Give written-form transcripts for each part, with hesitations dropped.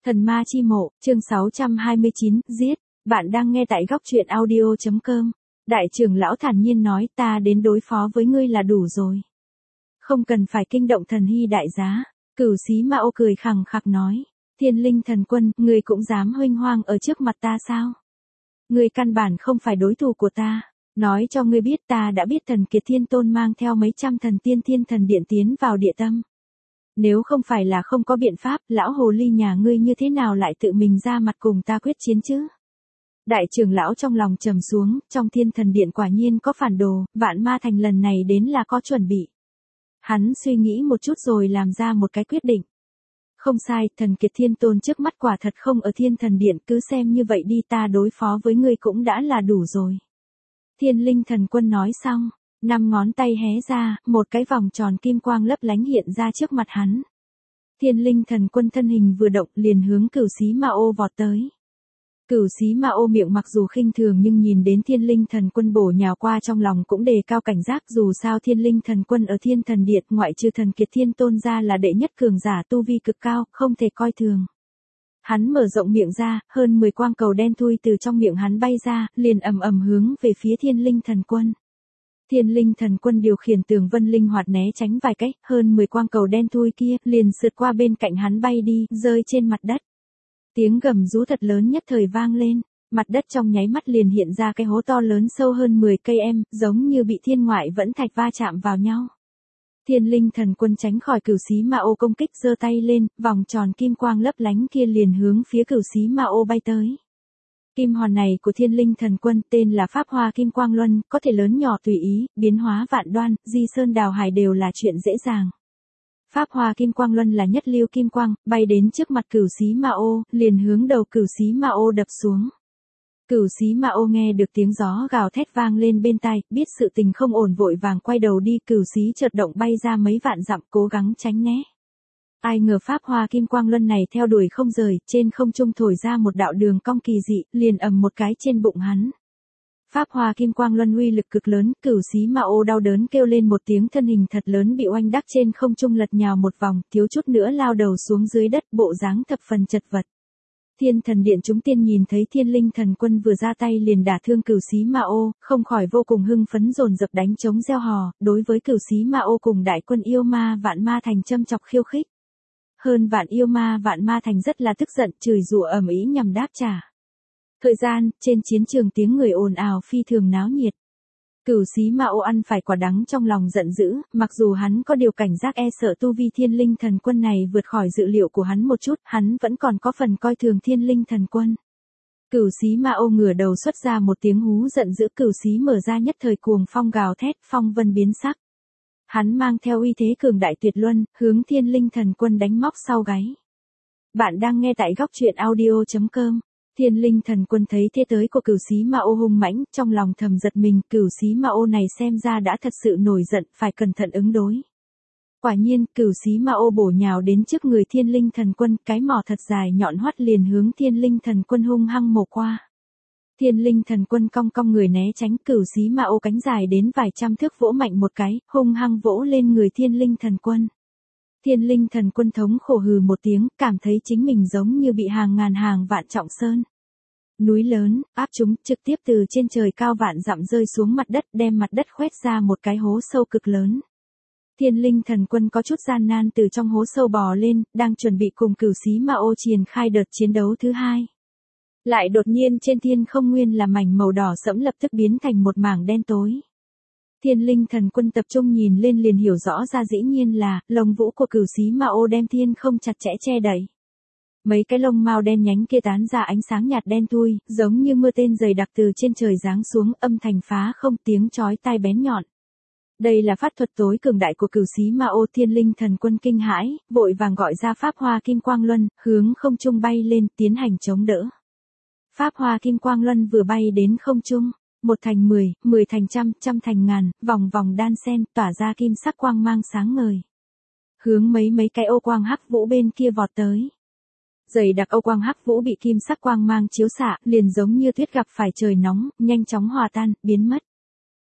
Thần ma chi mộ, chương 629, giết. Bạn đang nghe tại góc truyện audio.com. Đại trưởng lão thản nhiên nói, ta đến đối phó với ngươi là đủ rồi. Không cần phải kinh động thần hy đại giá. Cửu Xí Mao cười khằng khặc nói. Thiên linh thần quân, ngươi cũng dám huênh hoang ở trước mặt ta sao? Ngươi căn bản không phải đối thủ của ta. Nói cho ngươi biết, ta đã biết thần Kiệt Thiên Tôn mang theo mấy trăm thần tiên thiên thần điện tiến vào địa tâm. Nếu không phải là không có biện pháp, lão hồ ly nhà ngươi như thế nào lại tự mình ra mặt cùng ta quyết chiến chứ? Đại trưởng lão trong lòng trầm xuống, trong thiên thần điện quả nhiên có phản đồ, Vạn Ma Thành lần này đến là có chuẩn bị. Hắn suy nghĩ một chút rồi làm ra một cái quyết định. Không sai, thần Kiệt Thiên Tôn trước mắt quả thật không ở thiên thần điện, cứ xem như vậy đi, ta đối phó với ngươi cũng đã là đủ rồi. Thiên linh thần quân nói xong. 5 ngón tay hé ra, một cái vòng tròn kim quang lấp lánh hiện ra trước mặt hắn. Thiên linh thần quân thân hình vừa động liền hướng Cửu Xí Mao vọt tới. Cửu Xí Mao miệng mặc dù khinh thường nhưng nhìn đến thiên linh thần quân bổ nhào qua trong lòng cũng đề cao cảnh giác, dù sao thiên linh thần quân ở thiên thần điện ngoại trừ thần Kiệt Thiên Tôn ra là đệ nhất cường giả tu vi cực cao, không thể coi thường. Hắn mở rộng miệng ra, hơn 10 quang cầu đen thui từ trong miệng hắn bay ra, liền ầm ầm hướng về phía thiên linh thần quân. Thiên linh thần quân điều khiển tường vân linh hoạt né tránh vài cách, hơn 10 quang cầu đen thui kia liền sượt qua bên cạnh hắn bay đi, rơi trên mặt đất. Tiếng gầm rú thật lớn nhất thời vang lên, mặt đất trong nháy mắt liền hiện ra cái hố to lớn sâu hơn 10 cây em, giống như bị thiên ngoại vẫn thạch va chạm vào nhau. Thiên linh thần quân tránh khỏi Cửu Xí Mao công kích, giơ tay lên, vòng tròn kim quang lấp lánh kia liền hướng phía Cửu Xí Mao bay tới. Kim hoàn này của thiên linh thần quân tên là Pháp Hoa Kim Quang Luân, có thể lớn nhỏ tùy ý, biến hóa vạn đoan, di sơn đào hải đều là chuyện dễ dàng. Pháp Hoa Kim Quang Luân là nhất lưu kim quang, bay đến trước mặt Cửu Xí Mao, liền hướng đầu Cửu Xí Mao đập xuống. Cửu Xí Mao nghe được tiếng gió gào thét vang lên bên tai, biết sự tình không ổn vội vàng quay đầu đi, Cửu Xí chợt động bay ra mấy vạn dặm cố gắng tránh né. Ai ngờ Pháp Hoa Kim Quang Luân này theo đuổi không rời, trên không trung thổi ra một đạo đường cong kỳ dị, liền ầm một cái trên bụng hắn. Pháp Hoa Kim Quang Luân uy lực cực lớn, Cửu Xí Mao đau đớn kêu lên một tiếng, thân hình thật lớn bị oanh đắc trên không trung lật nhào một vòng, thiếu chút nữa lao đầu xuống dưới đất, bộ dáng thập phần chật vật. Thiên thần điện chúng tiên nhìn thấy thiên linh thần quân vừa ra tay liền đả thương Cửu Xí Mao, không khỏi vô cùng hưng phấn dồn dập đánh trống reo hò, đối với Cửu Xí Mao cùng đại quân yêu ma Vạn Ma Thành châm chọc khiêu khích. Hơn vạn yêu ma Vạn Ma Thành rất là tức giận, chửi rủa ầm ĩ nhằm đáp trả. Thời gian, trên chiến trường tiếng người ồn ào phi thường náo nhiệt. Cửu Xí Mao ăn phải quả đắng trong lòng giận dữ, mặc dù hắn có điều cảnh giác e sợ tu vi thiên linh thần quân này vượt khỏi dự liệu của hắn một chút, hắn vẫn còn có phần coi thường thiên linh thần quân. Cửu Xí Mao ngửa đầu xuất ra một tiếng hú giận dữ, Cửu Xí mở ra nhất thời cuồng phong gào thét, phong vân biến sắc. Hắn mang theo uy thế cường đại tuyệt luân, hướng thiên linh thần quân đánh móc sau gáy. Bạn đang nghe tại góc truyện audio.com. Thiên linh thần quân thấy thế tới của Cửu Xí Mao hung mãnh, trong lòng thầm giật mình, Cửu Xí Mao này xem ra đã thật sự nổi giận, phải cẩn thận ứng đối. Quả nhiên, Cửu Xí Mao bổ nhào đến trước người thiên linh thần quân, cái mỏ thật dài nhọn hoắt liền hướng thiên linh thần quân hung hăng mổ qua. Thiên linh thần quân cong cong người né tránh, Cửu Xí Mao cánh dài đến vài trăm thước vỗ mạnh một cái, hung hăng vỗ lên người thiên linh thần quân. Thiên linh thần quân thống khổ hừ một tiếng, cảm thấy chính mình giống như bị hàng ngàn hàng vạn trọng sơn núi lớn áp chúng, trực tiếp từ trên trời cao vạn dặm rơi xuống mặt đất, đem mặt đất khoét ra một cái hố sâu cực lớn. Thiên linh thần quân có chút gian nan từ trong hố sâu bò lên, đang chuẩn bị cùng Cửu Xí Mao triển khai đợt chiến đấu thứ hai. Lại đột nhiên trên thiên không nguyên là mảnh màu đỏ sẫm lập tức biến thành một mảng đen tối. Thiên linh thần quân tập trung nhìn lên liền hiểu rõ ra, dĩ nhiên là lông vũ của Cửu Xí Mao đem thiên không chặt chẽ che đậy. Mấy cái lông mao đen nhánh kia tán ra ánh sáng nhạt đen thui, giống như mưa tên dày đặc từ trên trời giáng xuống, âm thanh phá không, tiếng chói tai bén nhọn. Đây là pháp thuật tối cường đại của Cửu Xí Mao. Thiên linh thần quân kinh hãi, vội vàng gọi ra Pháp Hoa Kim Quang Luân, hướng không trung bay lên, tiến hành chống đỡ. Pháp Hoa Kim Quang Luân vừa bay đến không trung, 1 thành 10, 10 thành trăm, trăm thành ngàn, vòng vòng đan sen, tỏa ra kim sắc quang mang sáng ngời. Hướng mấy cái ô quang hắc vũ bên kia vọt tới. Dày đặc ô quang hắc vũ bị kim sắc quang mang chiếu xạ, liền giống như tuyết gặp phải trời nóng, nhanh chóng hòa tan, biến mất.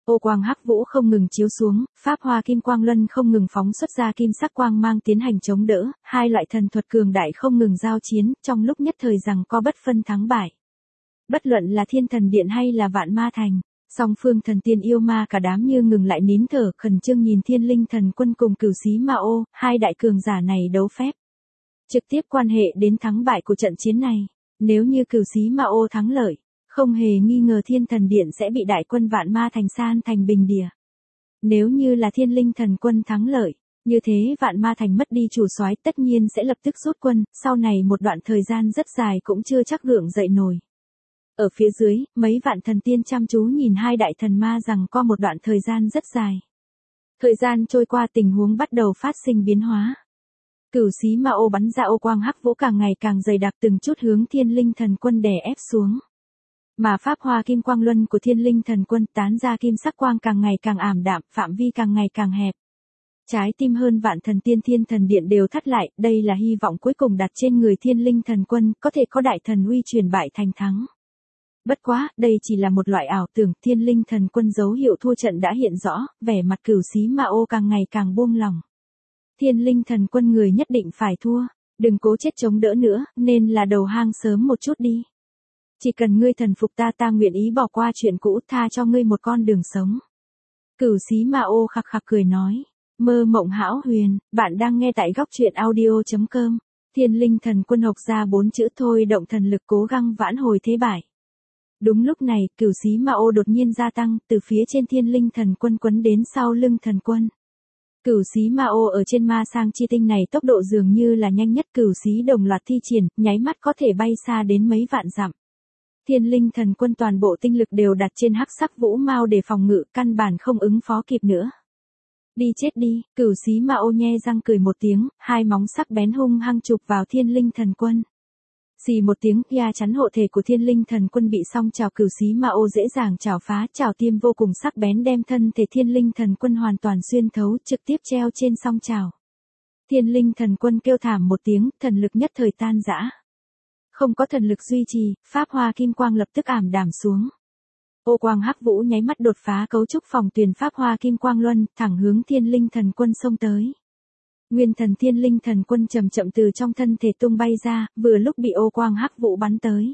Ô quang hắc vũ không ngừng chiếu xuống, pháp hoa kim quang luân không ngừng phóng xuất ra kim sắc quang mang tiến hành chống đỡ, hai loại thần thuật cường đại không ngừng giao chiến, trong lúc nhất thời rằng có bất phân thắng bại. Bất luận là Thiên Thần Điện hay là Vạn Ma Thành, song phương thần tiên yêu ma cả đám như ngừng lại nín thở, khẩn trương nhìn Thiên Linh Thần Quân cùng Cửu Xí Ma Ô, hai đại cường giả này đấu phép. Trực tiếp quan hệ đến thắng bại của trận chiến này, nếu như Cửu Xí Ma Ô thắng lợi, không hề nghi ngờ Thiên Thần Điện sẽ bị đại quân Vạn Ma Thành san thành bình địa. Nếu như là Thiên Linh Thần Quân thắng lợi, như thế Vạn Ma Thành mất đi chủ soái tất nhiên sẽ lập tức rút quân, sau này một đoạn thời gian rất dài cũng chưa chắc gượng dậy nổi. Ở phía dưới, mấy vạn thần tiên chăm chú nhìn hai đại thần ma rằng có một đoạn thời gian rất dài. Thời gian trôi qua tình huống bắt đầu phát sinh biến hóa. Cửu Xí Ma Ô bắn ra ô quang hắc vũ càng ngày càng dày đặc từng chút hướng Thiên Linh Thần Quân đè ép xuống. Mà pháp hoa kim quang luân của Thiên Linh Thần Quân tán ra kim sắc quang càng ngày càng ảm đạm, phạm vi càng ngày càng hẹp. Trái tim hơn vạn thần tiên Thiên Thần Điện đều thắt lại, đây là hy vọng cuối cùng đặt trên người Thiên Linh Thần Quân, có thể có đại thần uy truyền bại thành thắng. Bất quá, đây chỉ là một loại ảo tưởng, Thiên Linh Thần Quân dấu hiệu thua trận đã hiện rõ, vẻ mặt Cửu Xí Ma Ô càng ngày càng buông lỏng. Thiên Linh Thần Quân người nhất định phải thua, đừng cố chết chống đỡ nữa, nên là đầu hang sớm một chút đi. Chỉ cần ngươi thần phục ta nguyện ý bỏ qua chuyện cũ, tha cho ngươi một con đường sống. Cửu Xí Ma Ô khặc khặc cười nói, mơ mộng hão huyền, bạn đang nghe tại góc truyện audio.com. Thiên Linh Thần Quân học ra 4 chữ thôi động thần lực cố gắng vãn hồi thế bại. Đúng lúc này, Cửu Xí Ma Ô đột nhiên gia tăng, từ phía trên Thiên Linh Thần Quân quấn đến sau lưng thần quân. Cửu Xí Ma Ô ở trên ma sang chi tinh này tốc độ dường như là nhanh nhất, Cửu Xí đồng loạt thi triển, nháy mắt có thể bay xa đến mấy vạn dặm. Thiên Linh Thần Quân toàn bộ tinh lực đều đặt trên hắc sắc vũ mao để phòng ngự, căn bản không ứng phó kịp nữa. Đi chết đi, Cửu Xí Ma Ô nhe răng cười một tiếng, hai móng sắc bén hung hăng chụp vào Thiên Linh Thần Quân. Xì một tiếng, ya chắn hộ thể của Thiên Linh Thần Quân bị song chảo Cửu Xí Ma Ô dễ dàng chảo phá, chảo tiêm vô cùng sắc bén đem thân thể Thiên Linh Thần Quân hoàn toàn xuyên thấu, trực tiếp treo trên song chảo. Thiên Linh Thần Quân kêu thảm một tiếng, thần lực nhất thời tan rã. Không có thần lực duy trì, pháp hoa kim quang lập tức ảm đạm xuống. Ô quang hắc vũ nháy mắt đột phá cấu trúc phòng tuyền pháp hoa kim quang luân, thẳng hướng Thiên Linh Thần Quân xông tới. Nguyên thần Thiên Linh Thần Quân chậm chậm từ trong thân thể tung bay ra, vừa lúc bị ô quang hắc vũ bắn tới.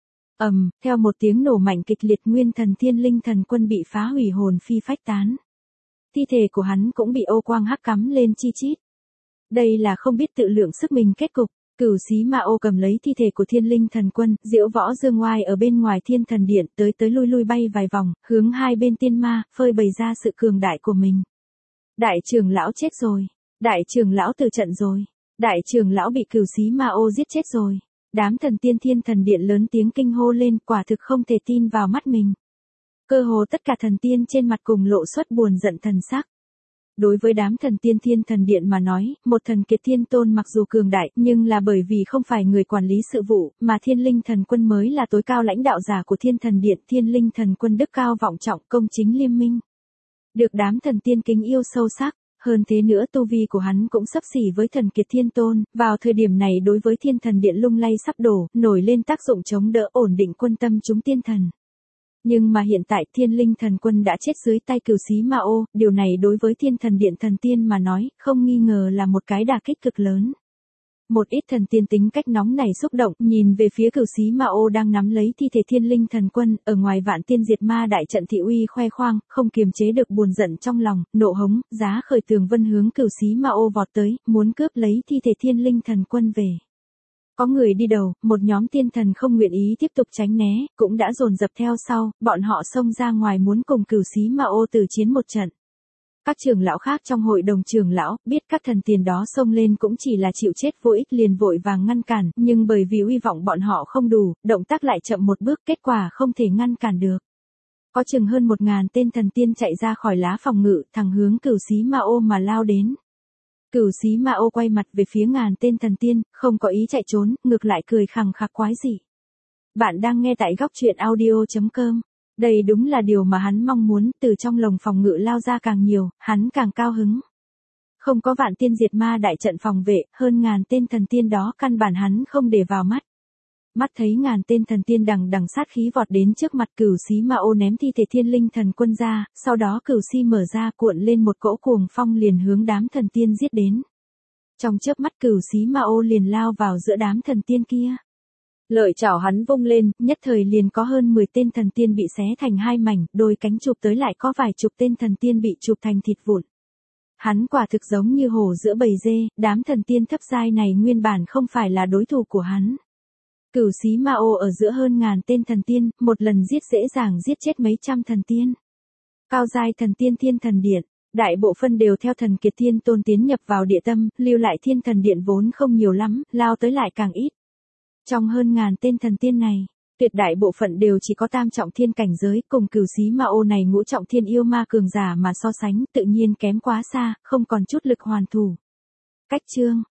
Theo một tiếng nổ mạnh kịch liệt, nguyên thần Thiên Linh Thần Quân bị phá hủy hồn phi phách tán. Thi thể của hắn cũng bị ô quang hắc cắm lên chi chít. Đây là không biết tự lượng sức mình kết cục. Cửu Xí Ma Ô cầm lấy thi thể của Thiên Linh Thần Quân, diễu võ dương oai ở bên ngoài Thiên Thần Điện, tới lui bay vài vòng, hướng hai bên tiên ma, phơi bày ra sự cường đại của mình. Đại trưởng lão chết rồi. Đại trưởng lão từ trận rồi. Đại trưởng lão bị Cửu Xí Ma Ô giết chết rồi. Đám thần tiên Thiên Thần Điện lớn tiếng kinh hô lên, quả thực không thể tin vào mắt mình. Cơ hồ tất cả thần tiên trên mặt cùng lộ xuất buồn giận thần sắc. Đối với đám thần tiên Thiên Thần Điện mà nói, một thần kiệt thiên tôn mặc dù cường đại, nhưng là bởi vì không phải người quản lý sự vụ, mà Thiên Linh Thần Quân mới là tối cao lãnh đạo giả của Thiên Thần Điện. Thiên Linh Thần Quân đức cao vọng trọng, công chính liêm minh, được đám thần tiên kính yêu sâu sắc. Hơn thế nữa tu vi của hắn cũng xấp xỉ với thần kiệt thiên tôn, vào thời điểm này đối với Thiên Thần Điện lung lay sắp đổ, nổi lên tác dụng chống đỡ ổn định quân tâm chúng tiên thần. Nhưng mà hiện tại Thiên Linh Thần Quân đã chết dưới tay Cửu Xí Ma Ô, điều này đối với Thiên Thần Điện thần tiên mà nói, không nghi ngờ là một cái đả kích cực lớn. Một ít thần tiên tính cách nóng nảy xúc động, nhìn về phía Cửu Xí Ma Ô đang nắm lấy thi thể Thiên Linh Thần Quân, ở ngoài Vạn Tiên Diệt Ma đại trận thị uy khoe khoang, không kiềm chế được buồn giận trong lòng, nộ hống, giá khởi tường vân hướng Cửu Xí Ma Ô vọt tới, muốn cướp lấy thi thể Thiên Linh Thần Quân về. Có người đi đầu, một nhóm tiên thần không nguyện ý tiếp tục tránh né, cũng đã dồn dập theo sau, bọn họ xông ra ngoài muốn cùng Cửu Xí Ma Ô tử chiến một trận. Các trưởng lão khác trong hội đồng trưởng lão, biết các thần tiền đó xông lên cũng chỉ là chịu chết vô ích liền vội vàng ngăn cản, nhưng bởi vì uy vọng bọn họ không đủ, động tác lại chậm một bước, kết quả không thể ngăn cản được. Có chừng hơn 1000 tên thần tiên chạy ra khỏi lá phòng ngự, thẳng hướng Cửu Xí Ma Ô mà lao đến. Cửu Xí Ma Ô quay mặt về phía ngàn tên thần tiên, không có ý chạy trốn, ngược lại cười khằng khặc quái dị. Bạn đang nghe tại góc truyện audio.com. Đây đúng là điều mà hắn mong muốn, từ trong lồng phòng ngự lao ra càng nhiều, hắn càng cao hứng. Không có Vạn Tiên Diệt Ma đại trận phòng vệ, hơn ngàn tên thần tiên đó căn bản hắn không để vào mắt. Mắt thấy ngàn tên thần tiên đằng đằng sát khí vọt đến trước mặt Cửu Xí Ma Ô ném thi thể Thiên Linh Thần Quân ra, sau đó Cửu Xí mở ra cuộn lên một cỗ cuồng phong liền hướng đám thần tiên giết đến. Trong chớp mắt Cửu Xí Ma Ô liền lao vào giữa đám thần tiên kia. Lợi chảo hắn vung lên, nhất thời liền có hơn 10 tên thần tiên bị xé thành hai mảnh, đôi cánh chụp tới lại có vài chục tên thần tiên bị chụp thành thịt vụn. Hắn quả thực giống như hổ giữa bầy dê, đám thần tiên thấp giai này nguyên bản không phải là đối thủ của hắn. Cửu Xí Ma Ô ở giữa hơn ngàn tên thần tiên, một lần giết dễ dàng giết chết mấy trăm thần tiên. Cao giai thần tiên Thiên Thần Điện, đại bộ phân đều theo thần kiệt thiên tôn tiến nhập vào địa tâm, lưu lại Thiên Thần Điện vốn không nhiều lắm, lao tới lại càng ít. Trong hơn ngàn tên thần tiên này, tuyệt đại bộ phận đều chỉ có tam trọng thiên cảnh giới, cùng Cửu Xí Ma Ô này ngũ trọng thiên yêu ma cường giả mà so sánh, tự nhiên kém quá xa, không còn chút lực hoàn thủ. Cách chương